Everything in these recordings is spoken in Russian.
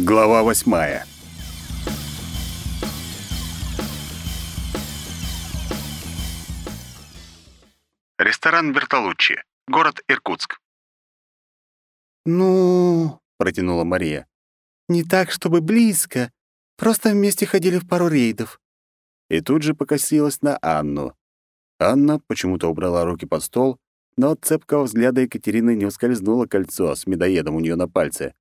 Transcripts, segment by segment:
Глава 8. Ресторан «Бертолуччи», город Иркутск. «Ну...» — протянула Мария. «Не так, чтобы близко. Просто вместе ходили в пару рейдов». И тут же покосилась на Анну. Анна почему-то убрала руки под стол, но от цепкого взгляда Екатерины не ускользнуло кольцо с медоедом у нее на пальце.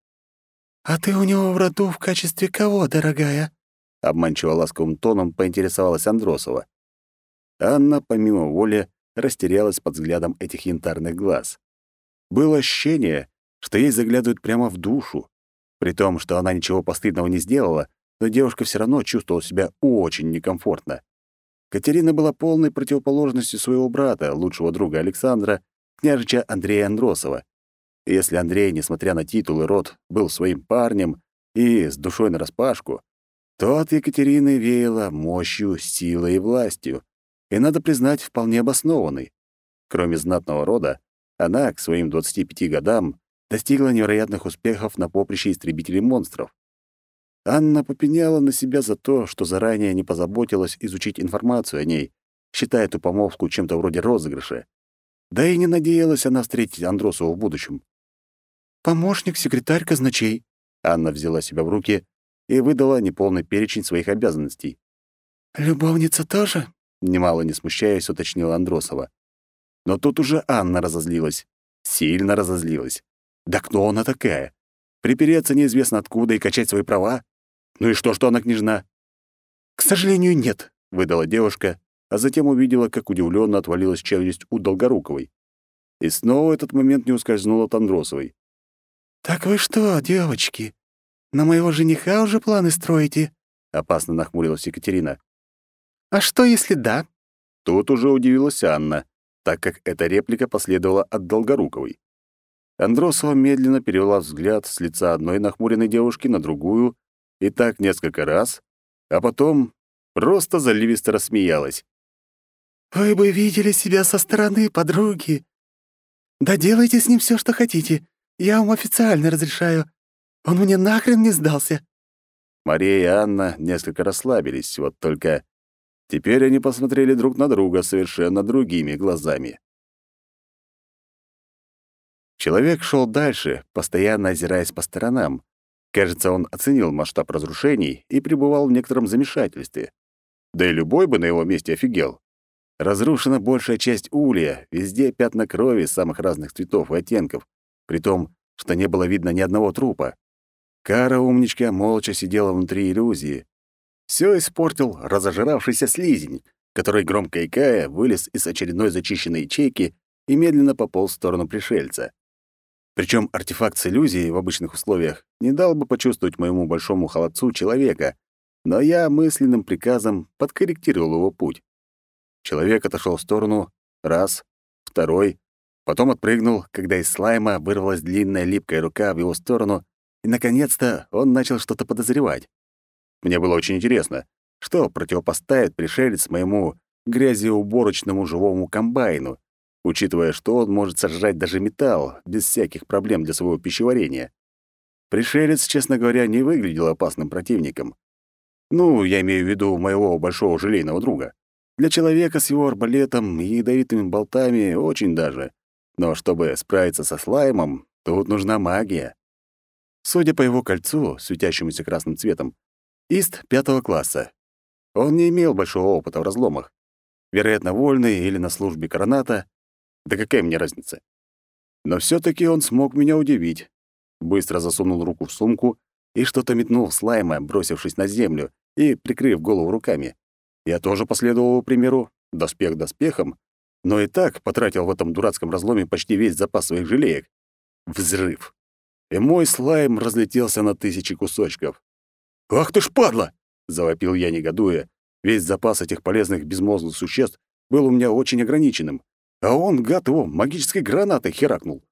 «А ты у него в роду в качестве кого, дорогая?» Обманчиво ласковым тоном поинтересовалась Андросова. Анна, помимо воли, растерялась под взглядом этих янтарных глаз. Было ощущение, что ей заглядывают прямо в душу. При том, что она ничего постыдного не сделала, но девушка все равно чувствовала себя очень некомфортно. Катерина была полной противоположностью своего брата, лучшего друга Александра, княжича Андрея Андросова. И если Андрей, несмотря на титул и род, был своим парнем и с душой нараспашку, то от Екатерины веяло мощью, силой и властью, и, надо признать, вполне обоснованной. Кроме знатного рода, она к своим 25 годам достигла невероятных успехов на поприще истребителей монстров. Анна попеняла на себя за то, что заранее не позаботилась изучить информацию о ней, считая эту помолвку чем-то вроде розыгрыша. Да и не надеялась она встретить Андросова в будущем. «Помощник, секретарь, казначей». Анна взяла себя в руки и выдала неполный перечень своих обязанностей. «Любовница тоже?» — немало не смущаясь, уточнила Андросова. Но тут уже Анна разозлилась. Сильно разозлилась. Да кто она такая? Припереться неизвестно откуда и качать свои права? Ну и что она княжна? «К сожалению, нет», — выдала девушка, а затем увидела, как удивлённо отвалилась челюсть у Долгоруковой. И снова этот момент не ускользнул от Андросовой. «Так вы что, девочки, на моего жениха уже планы строите?» — опасно нахмурилась Екатерина. «А что, если да?» Тут уже удивилась Анна, так как эта реплика последовала от Долгоруковой. Андросова медленно перевела взгляд с лица одной нахмуренной девушки на другую, и так несколько раз, а потом просто заливисто рассмеялась. «Вы бы видели себя со стороны, подруги. Да делайте с ним все, что хотите. Я вам официально разрешаю. Он мне нахрен не сдался». Мария и Анна несколько расслабились, вот только теперь они посмотрели друг на друга совершенно другими глазами. Человек шел дальше, постоянно озираясь по сторонам. Кажется, он оценил масштаб разрушений и пребывал в некотором замешательстве. Да и любой бы на его месте офигел. Разрушена большая часть улья, везде пятна крови самых разных цветов и оттенков, при том, что не было видно ни одного трупа. Кара, умничка, молча сидела внутри иллюзии. Все испортил разожравшийся слизень, который, громко икая, вылез из очередной зачищенной ячейки и медленно пополз в сторону пришельца. Причем артефакт с иллюзией в обычных условиях не дал бы почувствовать моему большому холодцу человека, но я мысленным приказом подкорректировал его путь. Человек отошел в сторону, раз, второй, потом отпрыгнул, когда из слайма вырвалась длинная липкая рука в его сторону, и, наконец-то, он начал что-то подозревать. Мне было очень интересно, что противопоставит пришелец моему грязеуборочному живому комбайну, учитывая, что он может сожрать даже металл без всяких проблем для своего пищеварения. Пришелец, честно говоря, не выглядел опасным противником. Ну, я имею в виду моего большого желейного друга. Для человека с его арбалетом и ядовитыми болтами очень даже. Но чтобы справиться со слаймом, тут нужна магия. Судя по его кольцу, светящемуся красным цветом, Ист 5 класса. Он не имел большого опыта в разломах. Вероятно, вольный или на службе Короната. Да какая мне разница? Но все таки он смог меня удивить. Быстро засунул руку в сумку и что-то метнул в слайма, бросившись на землю и прикрыв голову руками. Я тоже последовал его примеру, доспех доспехом, но и так потратил в этом дурацком разломе почти весь запас своих желеек. Взрыв. И мой слайм разлетелся на тысячи кусочков. «Ах ты ж падла!» — завопил я, негодуя. Весь запас этих полезных безмозглых существ был у меня очень ограниченным, а он, гад его, магической гранатой херакнул.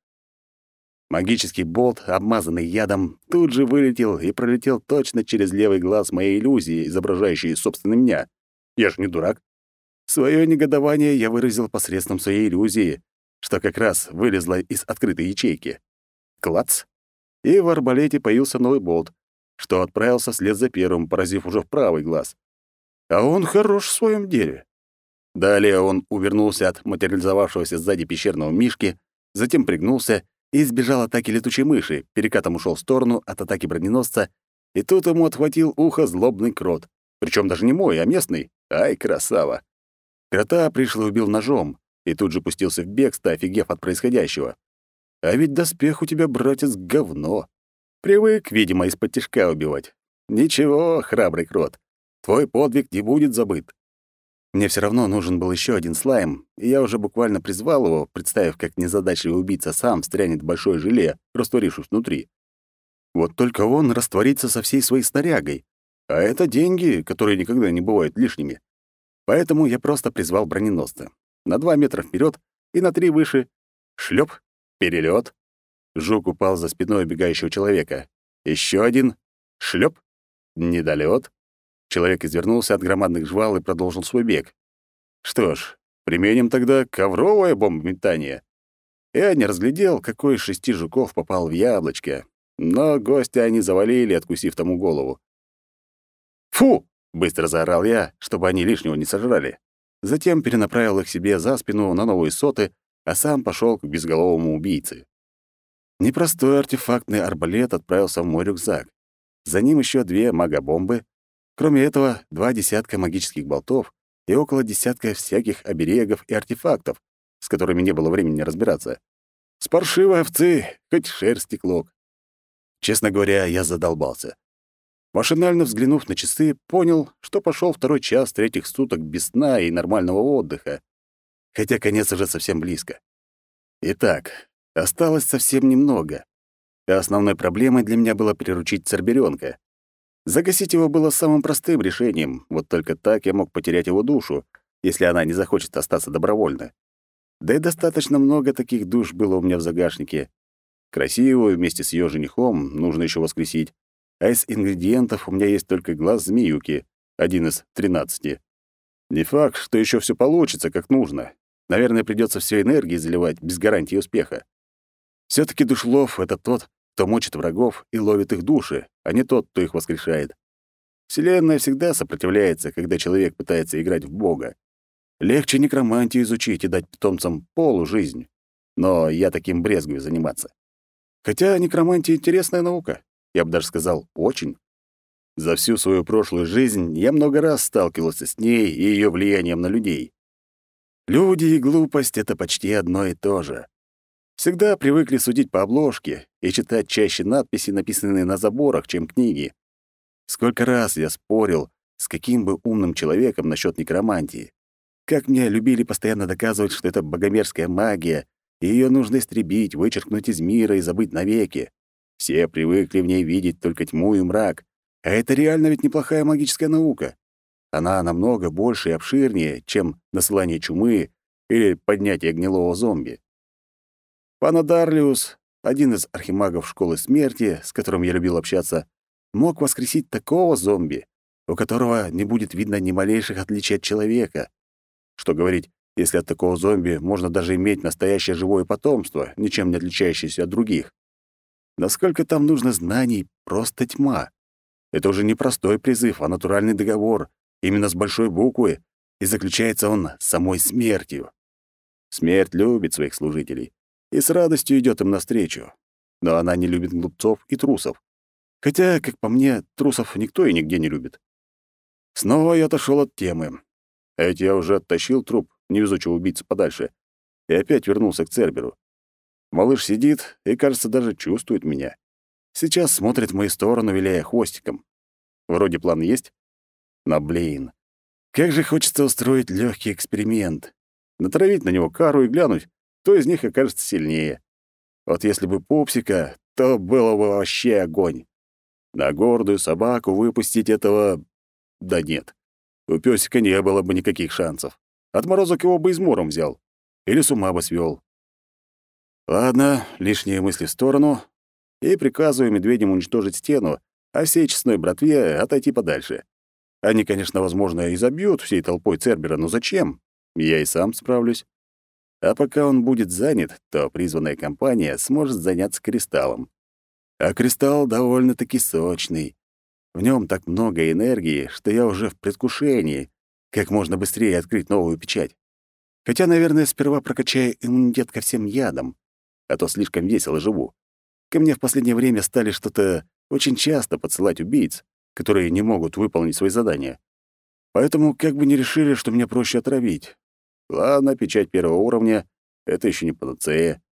Магический болт, обмазанный ядом, тут же вылетел и пролетел точно через левый глаз моей иллюзии, изображающей, собственно, меня. Я же не дурак. Своё негодование я выразил посредством своей иллюзии, что как раз вылезла из открытой ячейки. Клац! И в арбалете появился новый болт, что отправился вслед за первым, поразив уже в правый глаз. А он хорош в своем деле. Далее он увернулся от материализовавшегося сзади пещерного мишки, затем пригнулся и избежал атаки летучей мыши, перекатом ушел в сторону от атаки броненосца, и тут ему отхватил ухо злобный крот. Причем даже не мой, а местный. Ай, красава! Крота пришлый убил ножом и тут же пустился в бегство, офигев от происходящего. А ведь доспех у тебя, братец, говно. Привык, видимо, из-под тишка убивать. Ничего, храбрый крот, твой подвиг не будет забыт. Мне все равно нужен был еще один слайм, и я уже буквально призвал его, представив, как незадачливый убийца сам стрянет в большое желе, растворившись внутри. Вот только он растворится со всей своей снарягой, а это деньги, которые никогда не бывают лишними. Поэтому я просто призвал броненосца. На 2 метра вперед и на 3 выше. Шлеп, перелет. Жук упал за спиной убегающего человека. Еще один. Шлеп, недолет. Человек извернулся от громадных жвал и продолжил свой бег. Что ж, применим тогда ковровое бомбометание. Я не разглядел, какой из 6 жуков попал в яблочко, но гостя они завалили, откусив тому голову. «Фу!» — быстро заорал я, чтобы они лишнего не сожрали. Затем перенаправил их себе за спину на новые соты, а сам пошел к безголовому убийце. Непростой артефактный арбалет отправился в мой рюкзак. За ним еще 2 магобомбы. Кроме этого, 2 десятка магических болтов и около десятка всяких оберегов и артефактов, с которыми не было времени разбираться. С паршивой овцы хоть шерсти клок. Честно говоря, я задолбался. Машинально взглянув на часы, понял, что пошел 2-й час 3-х суток без сна и нормального отдыха. Хотя конец уже совсем близко. Итак, осталось совсем немного. А основной проблемой для меня было приручить Церберёнка. Загасить его было самым простым решением, вот только так я мог потерять его душу, если она не захочет остаться добровольно. Да и достаточно много таких душ было у меня в загашнике. Красивую вместе с её женихом нужно еще воскресить, а из ингредиентов у меня есть только глаз змеюки, один из 13. Не факт, что еще все получится как нужно. Наверное, придется все энергии заливать без гарантии успеха. все таки душлов — это тот, кто мочит врагов и ловит их души, а не тот, кто их воскрешает. Вселенная всегда сопротивляется, когда человек пытается играть в Бога. Легче некромантию изучить и дать питомцам полужизнь. Но я таким брезгую заниматься. Хотя некромантия — интересная наука. Я бы даже сказал, очень. За всю свою прошлую жизнь я много раз сталкивался с ней и ее влиянием на людей. Люди и глупость — это почти одно и то же. Всегда привыкли судить по обложке и читать чаще надписи, написанные на заборах, чем книги. Сколько раз я спорил, с каким бы умным человеком насчет некромантии. Как мне любили постоянно доказывать, что это богомерзкая магия, и ее нужно истребить, вычеркнуть из мира и забыть навеки. Все привыкли в ней видеть только тьму и мрак. А это реально ведь неплохая магическая наука. Она намного больше и обширнее, чем насылание чумы или поднятие гнилого зомби. Панадарлиус, один из архимагов Школы Смерти, с которым я любил общаться, мог воскресить такого зомби, у которого не будет видно ни малейших отличий от человека. Что говорить, если от такого зомби можно даже иметь настоящее живое потомство, ничем не отличающееся от других. Насколько там нужно знаний, просто тьма. Это уже не простой призыв, а натуральный договор, именно с большой буквы, и заключается он самой смертью. Смерть любит своих служителей и с радостью идет им навстречу. Но она не любит глупцов и трусов. Хотя, как по мне, трусов никто и нигде не любит. Снова я отошел от темы. А ведь я уже оттащил труп невезучего убийцы подальше и опять вернулся к Церберу. Малыш сидит и, кажется, даже чувствует меня. Сейчас смотрит в мою сторону, виляя хвостиком. Вроде план есть. Но, блин, как же хочется устроить легкий эксперимент. Натравить на него кару и глянуть, кто из них окажется сильнее. Вот если бы пупсика, то было бы вообще огонь. На гордую собаку выпустить этого... Да нет. У пёсика не было бы никаких шансов. Отморозок его бы измором взял. Или с ума бы свёл. Ладно, лишние мысли в сторону. И приказываю медведям уничтожить стену, а всей честной братве отойти подальше. Они, конечно, возможно, и забьют всей толпой Цербера, но зачем? Я и сам справлюсь. А пока он будет занят, то призванная компания сможет заняться кристаллом. А кристалл довольно-таки сочный, В нем так много энергии, что я уже в предвкушении, как можно быстрее открыть новую печать. Хотя, наверное, сперва прокачаю иммунитет ко всем ядам, а то слишком весело живу. Ко мне в последнее время стали что-то очень часто подсылать убийц, которые не могут выполнить свои задания. Поэтому как бы ни решили, что меня проще отравить. Ладно, печать первого уровня — это еще не панацея.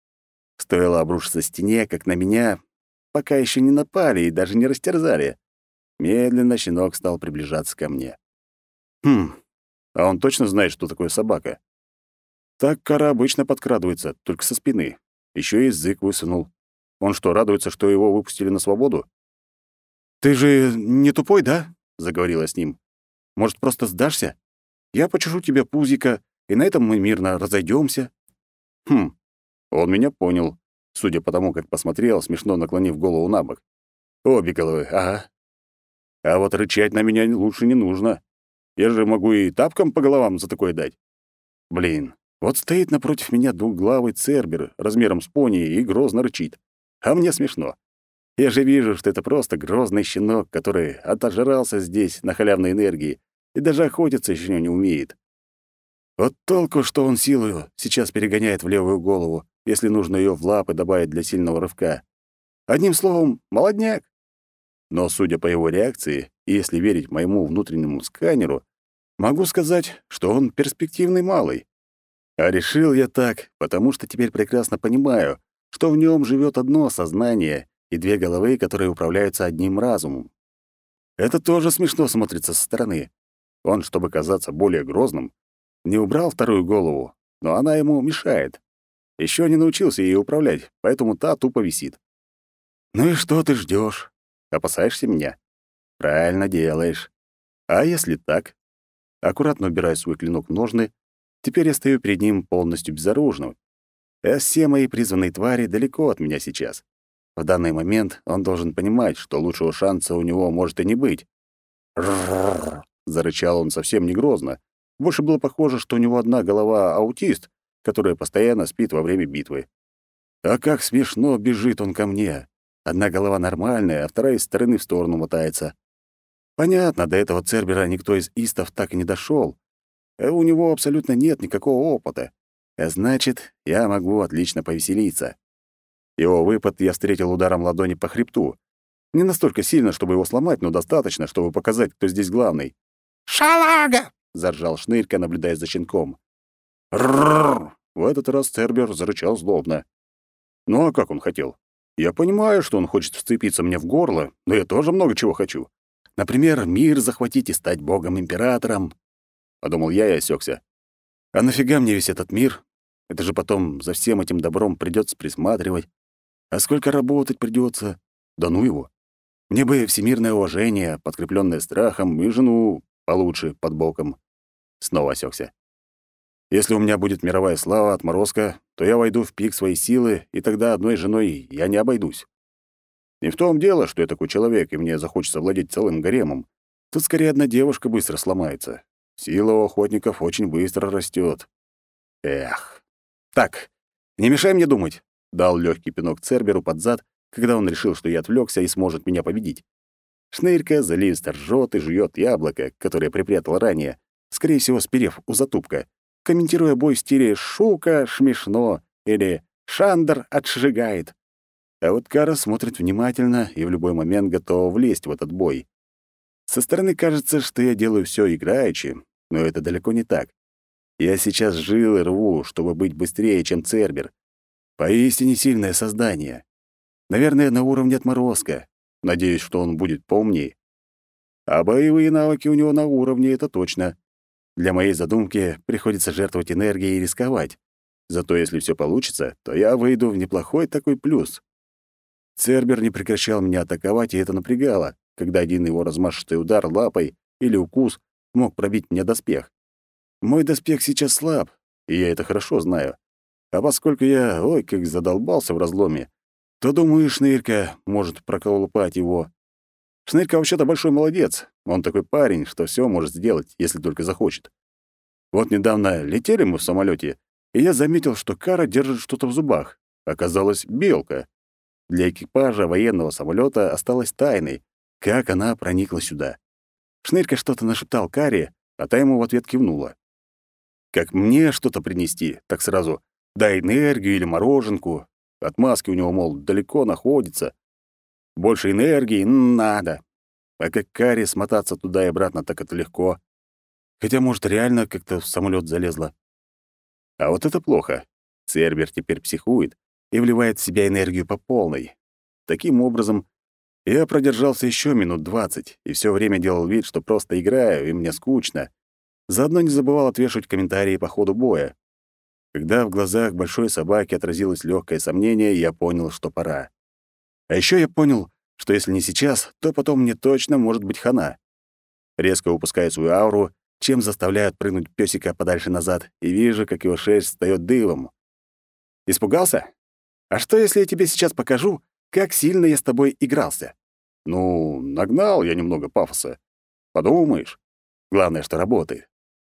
Стоило обрушиться стене, как на меня пока еще не напали и даже не растерзали. Медленно щенок стал приближаться ко мне. Хм, а он точно знает, что такое собака? Так Кара обычно подкрадывается, только со спины. Еще и язык высунул. Он что, радуется, что его выпустили на свободу? «Ты же не тупой, да?» — заговорила с ним. «Может, просто сдашься? Я почешу тебе пузико, и на этом мы мирно разойдемся. Хм, он меня понял, судя по тому, как посмотрел, смешно наклонив голову на бок. Обе головы, ага. А вот рычать на меня лучше не нужно. Я же могу и тапком по головам за такое дать. Блин, вот стоит напротив меня двухглавый цербер размером с пони и грозно рычит. А мне смешно. Я же вижу, что это просто грозный щенок, который отожрался здесь на халявной энергии и даже охотиться еще не умеет. Вот толку, что он силу сейчас перегоняет в левую голову, если нужно ее в лапы добавить для сильного рывка. Одним словом, молодняк. Но, судя по его реакции, и если верить моему внутреннему сканеру, могу сказать, что он перспективный малый. А решил я так, потому что теперь прекрасно понимаю, что в нем живет одно сознание и две головы, которые управляются одним разумом. Это тоже смешно смотрится со стороны. Он, чтобы казаться более грозным, не убрал вторую голову, но она ему мешает. Еще не научился ей управлять, поэтому та тупо висит. Ну и что ты ждешь? Опасаешься меня? Правильно делаешь. А если так? Аккуратно убираю свой клинок в ножны. Теперь я стою перед ним полностью безоружным. А все мои призванные твари далеко от меня сейчас. В данный момент он должен понимать, что лучшего шанса у него может и не быть. «Рррр!» — зарычал он совсем не грозно. Больше было похоже, что у него одна голова аутист, которая постоянно спит во время битвы. А как смешно бежит он ко мне. Одна голова нормальная, а вторая из стороны в сторону мотается. Понятно, до этого Цербера никто из истов так и не дошел. У него абсолютно нет никакого опыта. А значит, я могу отлично повеселиться. Его выпад я встретил ударом ладони по хребту. Не настолько сильно, чтобы его сломать, но достаточно, чтобы показать, кто здесь главный. «Шалага!» — заржал Шнырька, наблюдая за щенком. «Рррр!» В этот раз Цербер зарычал злобно. Ну а как он хотел? Я понимаю, что он хочет вцепиться мне в горло, но я тоже много чего хочу. Например, мир захватить и стать богом-императором. Подумал я и осекся. А нафига мне весь этот мир? Это же потом за всем этим добром придется присматривать. А сколько работать придется? Да ну его. Мне бы всемирное уважение, подкрепленное страхом, и жену получше под боком. Снова осекся. Если у меня будет мировая слава, отморозка, то я войду в пик своей силы, и тогда одной женой я не обойдусь. Не в том дело, что я такой человек, и мне захочется владеть целым гаремом. Тут скорее одна девушка быстро сломается. Сила у охотников очень быстро растет. Эх. Так, не мешай мне думать. Дал легкий пинок Церберу под зад, когда он решил, что я отвлекся и сможет меня победить. Шнырька заливисто ржет и жует яблоко, которое припрятал ранее, скорее всего, сперев у затупка, комментируя бой в стиле «Шука, шмешно» или «Шандер отшигает». А вот Кара смотрит внимательно и в любой момент готова влезть в этот бой. Со стороны кажется, что я делаю все играючи, но это далеко не так. Я сейчас жил и рву, чтобы быть быстрее, чем Цербер. Поистине сильное создание. Наверное, на уровне отморозка. Надеюсь, что он будет поумнее. А боевые навыки у него на уровне, это точно. Для моей задумки приходится жертвовать энергией и рисковать. Зато если все получится, то я выйду в неплохой такой плюс. Цербер не прекращал меня атаковать, и это напрягало, когда один его размашистый удар лапой или укус мог пробить мне доспех. Мой доспех сейчас слаб, и я это хорошо знаю. А поскольку я, как задолбался в разломе, то, думаю, Шнырька может проколупать его. Шнырька вообще-то большой молодец. Он такой парень, что все может сделать, если только захочет. Вот недавно летели мы в самолете, и я заметил, что Кара держит что-то в зубах. Оказалось, белка. Для экипажа военного самолета осталась тайной, как она проникла сюда. Шнырька что-то нашептал Каре, а та ему в ответ кивнула. Как мне что-то принести, так сразу дай энергию или мороженку. Отмазки у него, мол, далеко находится. Больше энергии надо. А как Каре смотаться туда и обратно, так это легко. Хотя, может, реально как-то в самолет залезла. А вот это плохо. Цербер теперь психует и вливает в себя энергию по полной. Таким образом, я продержался еще минут 20 и все время делал вид, что просто играю, и мне скучно. Заодно не забывал отвешивать комментарии по ходу боя. Когда в глазах большой собаки отразилось легкое сомнение, я понял, что пора. А еще я понял, что если не сейчас, то потом мне точно может быть хана. Резко выпускаю свою ауру, чем заставляю отпрыгнуть пёсика подальше назад, и вижу, как его шерсть встаёт дыбом. Испугался? А что, если я тебе сейчас покажу, как сильно я с тобой игрался? Ну, нагнал я немного пафоса. Подумаешь. Главное, что работает.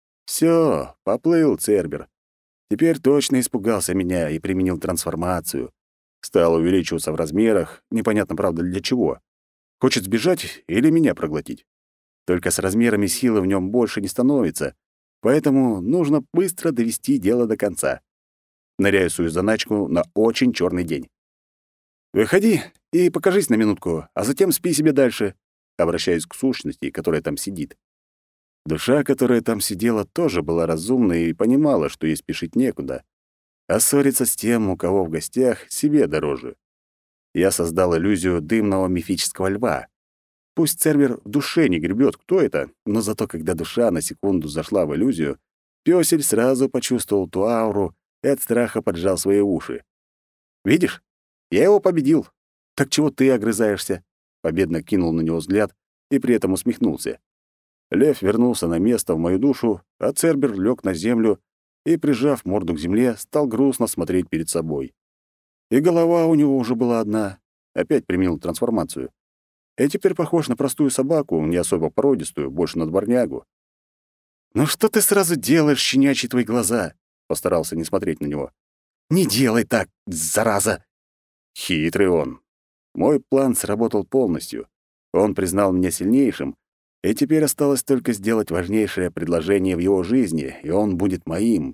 Всё, поплыл Цербер. Теперь точно испугался меня и применил трансформацию. Стал увеличиваться в размерах, непонятно, правда, для чего. Хочет сбежать или меня проглотить. Только с размерами силы в нем больше не становится, поэтому нужно быстро довести дело до конца. Ныряю свою заначку на очень черный день. «Выходи и покажись на минутку, а затем спи себе дальше», обращаюсь к сущности, которая там сидит. Душа, которая там сидела, тоже была разумной и понимала, что ей спешить некуда. А ссориться с тем, у кого в гостях, себе дороже. Я создал иллюзию дымного мифического льва. Пусть Цербер в душе не гребет, кто это, но зато когда душа на секунду зашла в иллюзию, пёсель сразу почувствовал ту ауру и от страха поджал свои уши. «Видишь? Я его победил. Так чего ты огрызаешься?» Победно кинул на него взгляд и при этом усмехнулся. Лев вернулся на место в мою душу, а Цербер лег на землю и, прижав морду к земле, стал грустно смотреть перед собой. И голова у него уже была одна. Опять применил трансформацию. И теперь похож на простую собаку, не особо породистую, больше на дворнягу. «Ну что ты сразу делаешь, щенячьи твои глаза?» Постарался не смотреть на него. «Не делай так, зараза!» Хитрый он. Мой план сработал полностью. Он признал меня сильнейшим, и теперь осталось только сделать важнейшее предложение в его жизни, и он будет моим.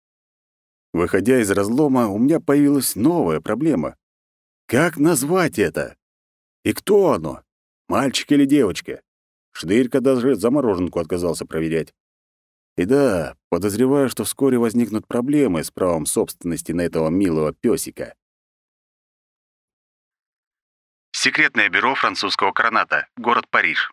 Выходя из разлома, у меня появилась новая проблема. Как назвать это? И кто оно? Мальчик или девочка? Шнырька даже замороженку отказался проверять. И да, подозреваю, что вскоре возникнут проблемы с правом собственности на этого милого пёсика. Секретное бюро французского короната. Город Париж.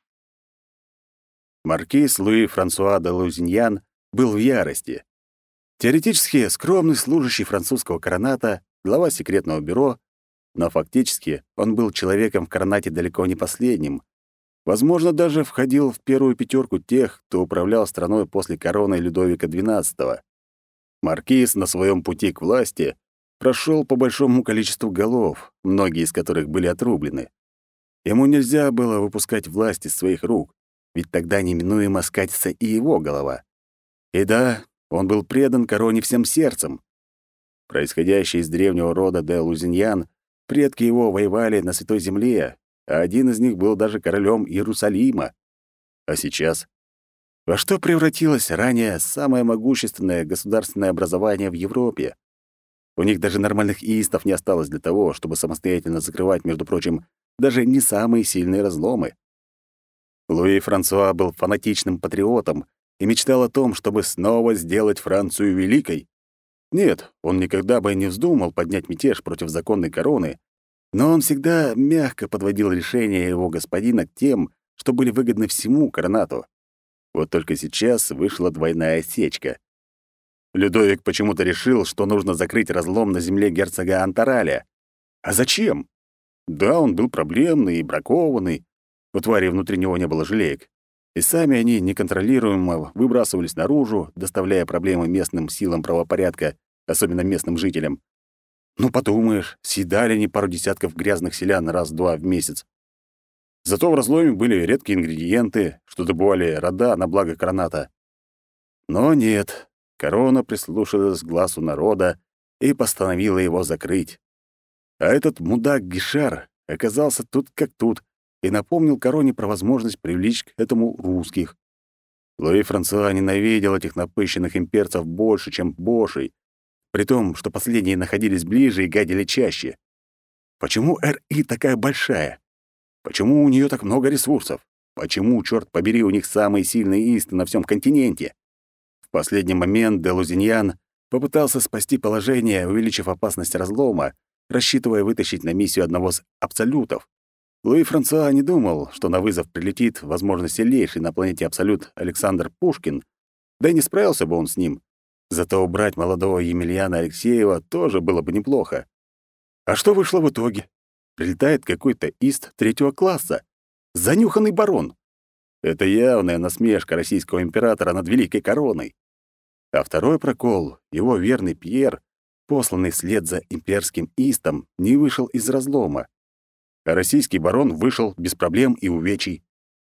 Маркиз Луи Франсуа де Лузиньян был в ярости. Теоретически скромный служащий французского короната, глава секретного бюро, но фактически он был человеком в коронате далеко не последним. Возможно, даже входил в первую пятерку тех, кто управлял страной после короны Людовика XII. Маркиз на своем пути к власти прошел по большому количеству голов, многие из которых были отрублены. Ему нельзя было выпускать власть из своих рук, ведь тогда неминуемо скатится и его голова. И да, он был предан короне всем сердцем. Происходящий из древнего рода де Лузиньян, предки его воевали на Святой Земле, а один из них был даже королем Иерусалима. А сейчас? Во что превратилось ранее самое могущественное государственное образование в Европе? У них даже нормальных иистов не осталось для того, чтобы самостоятельно закрывать, между прочим, даже не самые сильные разломы. Луи Франсуа был фанатичным патриотом и мечтал о том, чтобы снова сделать Францию великой. Нет, он никогда бы не вздумал поднять мятеж против законной короны, но он всегда мягко подводил решения его господина к тем, что были выгодны всему коронату. Вот только сейчас вышла двойная осечка. Людовик почему-то решил, что нужно закрыть разлом на земле герцога Антараля. А зачем? Да, он был проблемный и бракованный, у твари внутри него не было жалеек. И сами они неконтролируемо выбрасывались наружу, доставляя проблемы местным силам правопорядка, особенно местным жителям. Ну, подумаешь, съедали они пару десятков грязных селян раз-два в месяц. Зато в разломе были редкие ингредиенты, что добывали рода на благо короната. Но нет, корона прислушалась к глазу народа и постановила его закрыть. А этот мудак Гишар оказался тут как тут и напомнил короне про возможность привлечь к этому русских. Луи Франсуа ненавидел этих напыщенных имперцев больше, чем Бошей, при том, что последние находились ближе и гадили чаще. Почему РИ такая большая? Почему у нее так много ресурсов? Почему, черт побери, у них самые сильные исты на всем континенте? В последний момент де Лузиньян попытался спасти положение, увеличив опасность разлома, рассчитывая вытащить на миссию одного из абсолютов. Луи Франсуа не думал, что на вызов прилетит, возможно, сильнейший на планете абсолют Александр Пушкин, да и не справился бы он с ним. Зато убрать молодого Емельяна Алексеева тоже было бы неплохо. А что вышло в итоге? Прилетает какой-то ист третьего класса. Занюханный барон. Это явная насмешка российского императора над великой короной. А второй прокол, его верный Пьер, посланный вслед за имперским истом, не вышел из разлома. А российский барон вышел без проблем и увечий.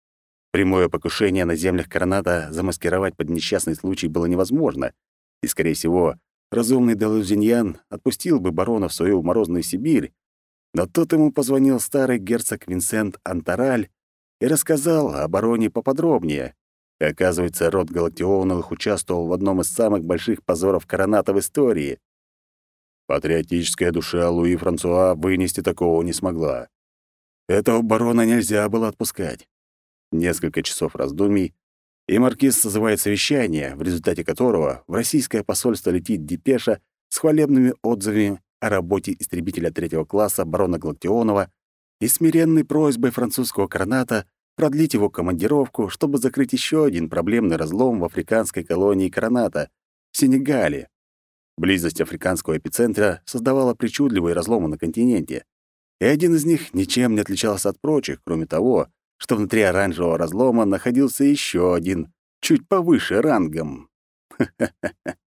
Прямое покушение на землях Короната замаскировать под несчастный случай было невозможно, и, скорее всего, разумный де Лузиньян отпустил бы барона в свою морозную Сибирь, но тут ему позвонил старый герцог Винсент Антараль и рассказал о бароне поподробнее. И оказывается, род Галактионовых участвовал в одном из самых больших позоров Короната в истории. Патриотическая душа Луи Франсуа вынести такого не смогла. Этого барона нельзя было отпускать. Несколько часов раздумий, и маркиз созывает совещание, в результате которого в российское посольство летит депеша с хвалебными отзывами о работе истребителя третьего класса барона Галактионова и смиренной просьбой французского Короната продлить его командировку, чтобы закрыть еще один проблемный разлом в африканской колонии Короната — в Сенегале. Близость африканского эпицентра создавала причудливые разломы на континенте, и один из них ничем не отличался от прочих, кроме того, что внутри оранжевого разлома находился еще один, чуть повыше рангом.